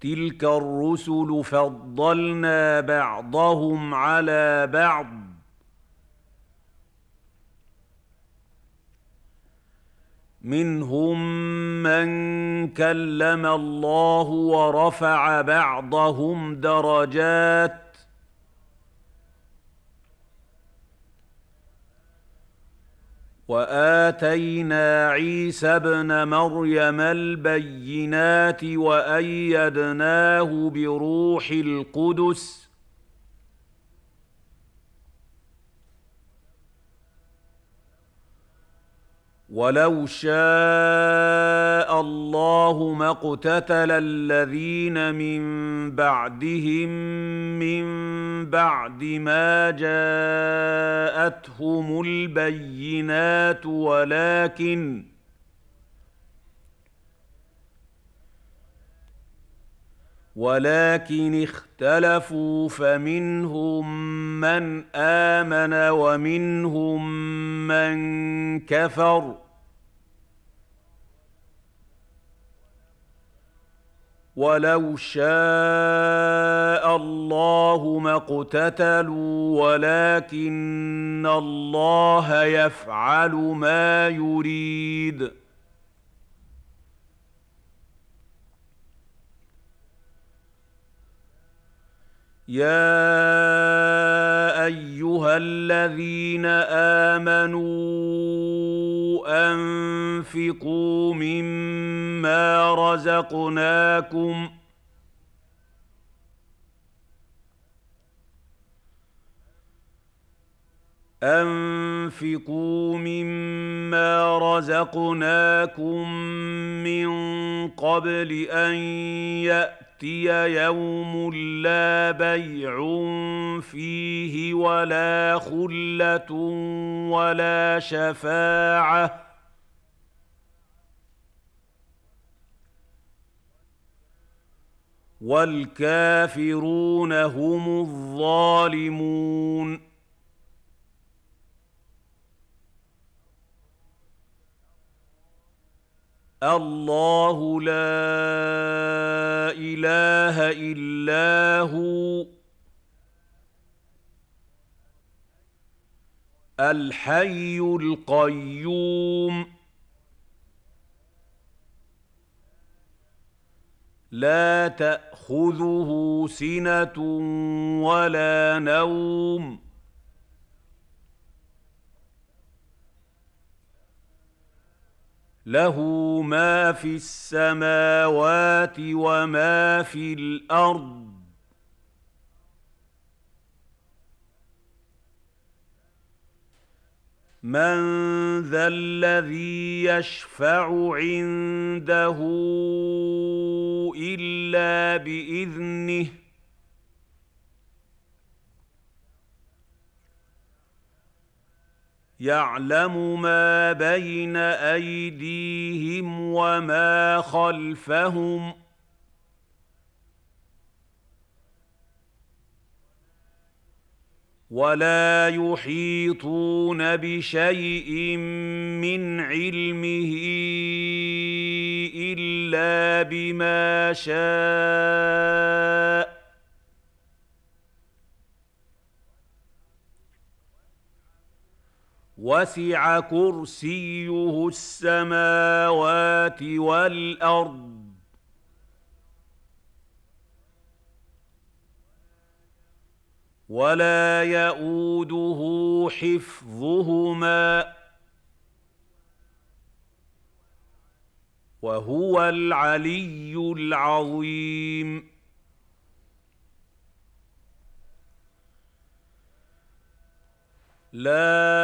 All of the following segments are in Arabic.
تلك الرسل فضلنا بعضهم على بعض منهم من كلم الله ورفع بعضهم درجات وآتينا عيسى ابن مريم البينات وأيدناه بروح القدس ولو شاء الله ما اقتتل الذين من بعدهم من بعد ما جاءتهم البينات ولكن اختلفوا فمنهم من آمن ومنهم من كفر ولو شاء الله ما اقتتلوا ولكن الله يفعل ما يريد يا أيها الذين آمنوا أنفقوا مما رزقناكم من قبل أن يأتي يوم لا بيع فيه ولا خلة ولا شفاعة والكافرون هم الظالمون الله لا إله إلا هو الحي القيوم لا تأخذه سنة ولا نوم له ما في السماوات وما في الأرض من ذا الذي يشفع عنده إلا بإذنه يعلم ما بين أيديهم وما خلفهم ولا يحيطون بشيء من علمه إلا بما شاء وسع كرسيه السماوات والأرض ولا يئوده حفظهما وهو العلي العظيم لا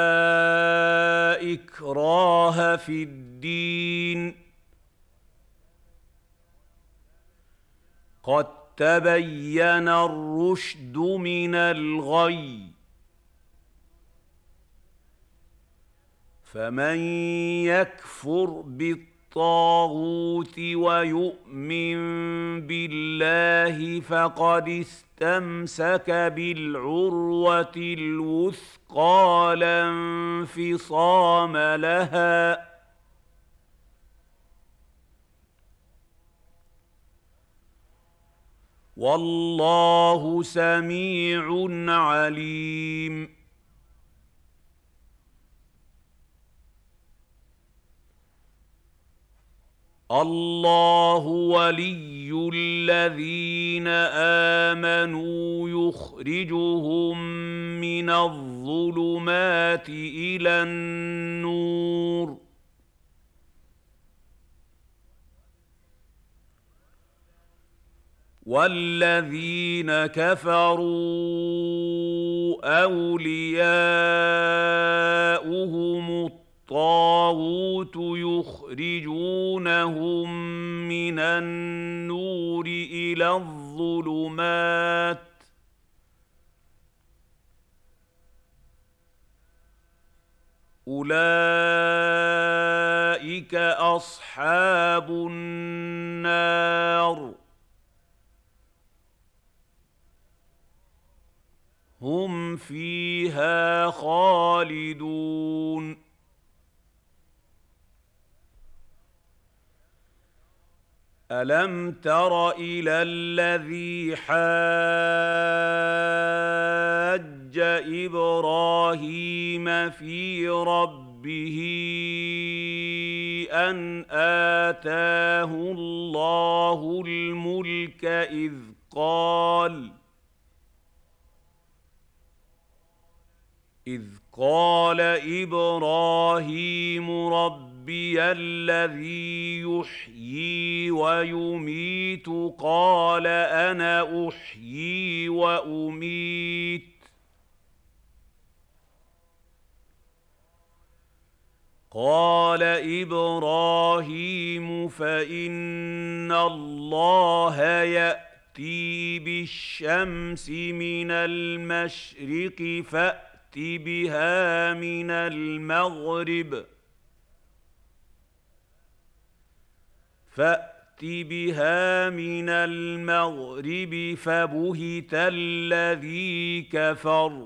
إكراه في الدين قد تبين الرشد من الغي فمن يكفر بالطاغوت ويؤمن بالله فقد استمسك بالعروة الوثقى لا انفصام لها والله سميع عليم. الله ولي الذين آمنوا يخرجهم من الظلمات إلى النور، والذين كفروا أولياؤهم الطاغوت يخرجونهم من النور إلى الظلمات، أولئك أصحاب النار، هم فيها خالدون. ألم تر إلى الذي حاج إبراهيم في ربه أن آتاه الله الملك إذ قال إبراهيم ربي الذي يحيي ويميت قال أنا أحيي وأميت قال إبراهيم فإن الله يأتي بالشمس من المشرق فأت بها من المغرب فبهت الذي كفر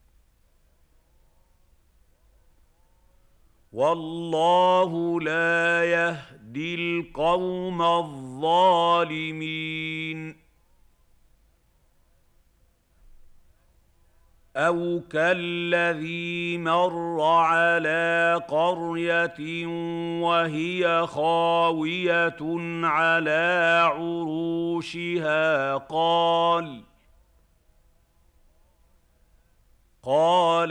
والله لا يهدي القوم الظالمين. أو كالذي مر على قرية وهي خاوية على عروشها قال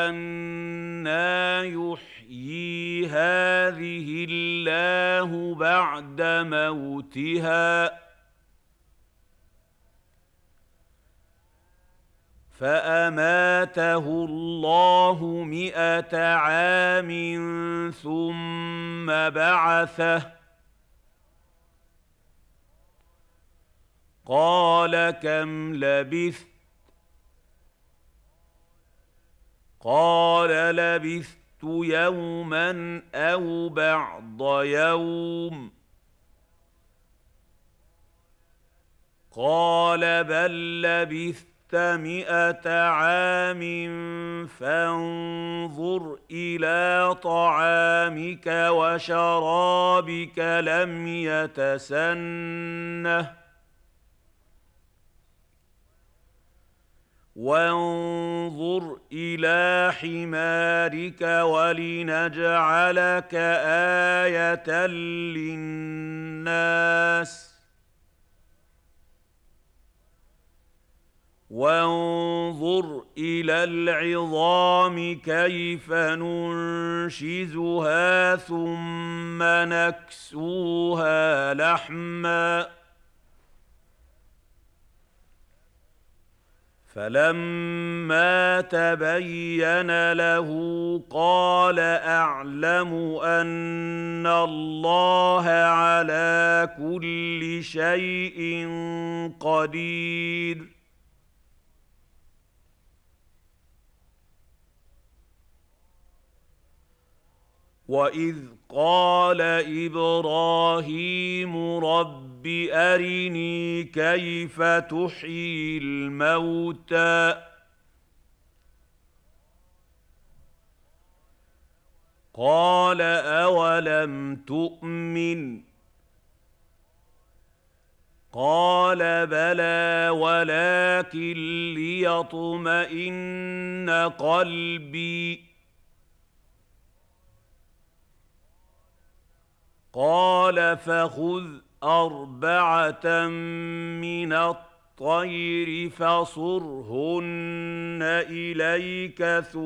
أنى يحيي هذه الله بعد موتها فأماته الله 100 عام ثم بعثه قال كم لبثت قال لبثت يوما أو بعض يوم قال بل لبثت 100 عام فانظر إلى طعامك وشرابك لم يتسنه وانظر إلى حمارك ولنجعلك آية للناس وانظر إلى العظام كيف ننشزها ثم نكسوها لحما فلما تبين له قال أعلم أن الله على كل شيء قدير. وإذ قال إبراهيم رب أرني كيف تحيي الموتى قال أولم تؤمن قال قال بلى ولكن ليطمئن قلبي قال فخذ أربعة من الطير فصرهن إليك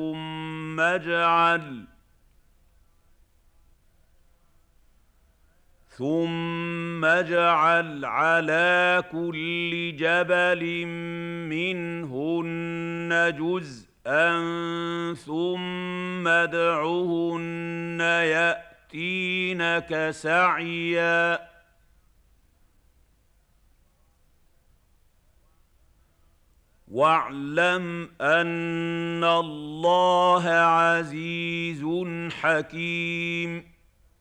ثم اجعل على كل جبل منهن جزءا ثم ادعهن يأتينك سعيا واعلم أن الله عزيز حكيم.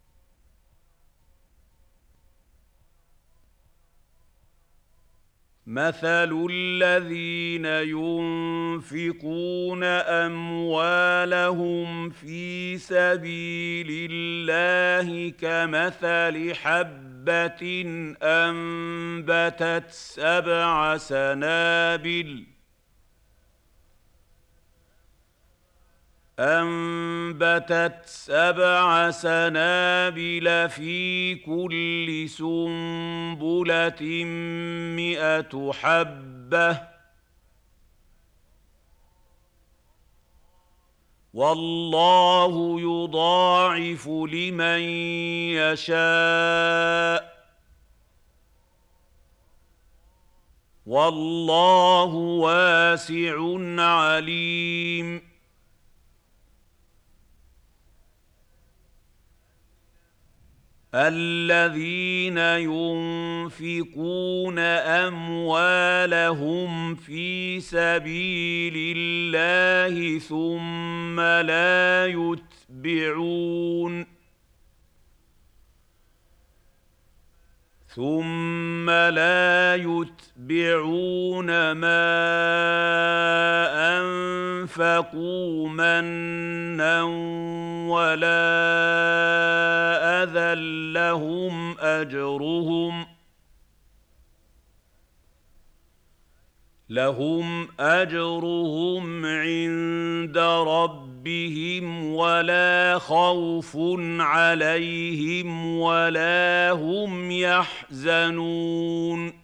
مثل الذين ينفقون أموالهم في سبيل الله كمثل حبة أنبتت سبع سنابل في كل سنبلة 100 حبة والله يضاعف لمن يشاء والله واسع عليم. الذين ينفقون أموالهم في سبيل الله ثم لا يتبعون ما أنفقوا منا ولا أذى لهم أجرهم عند ربهم ولا خوف عليهم ولا هم يحزنون.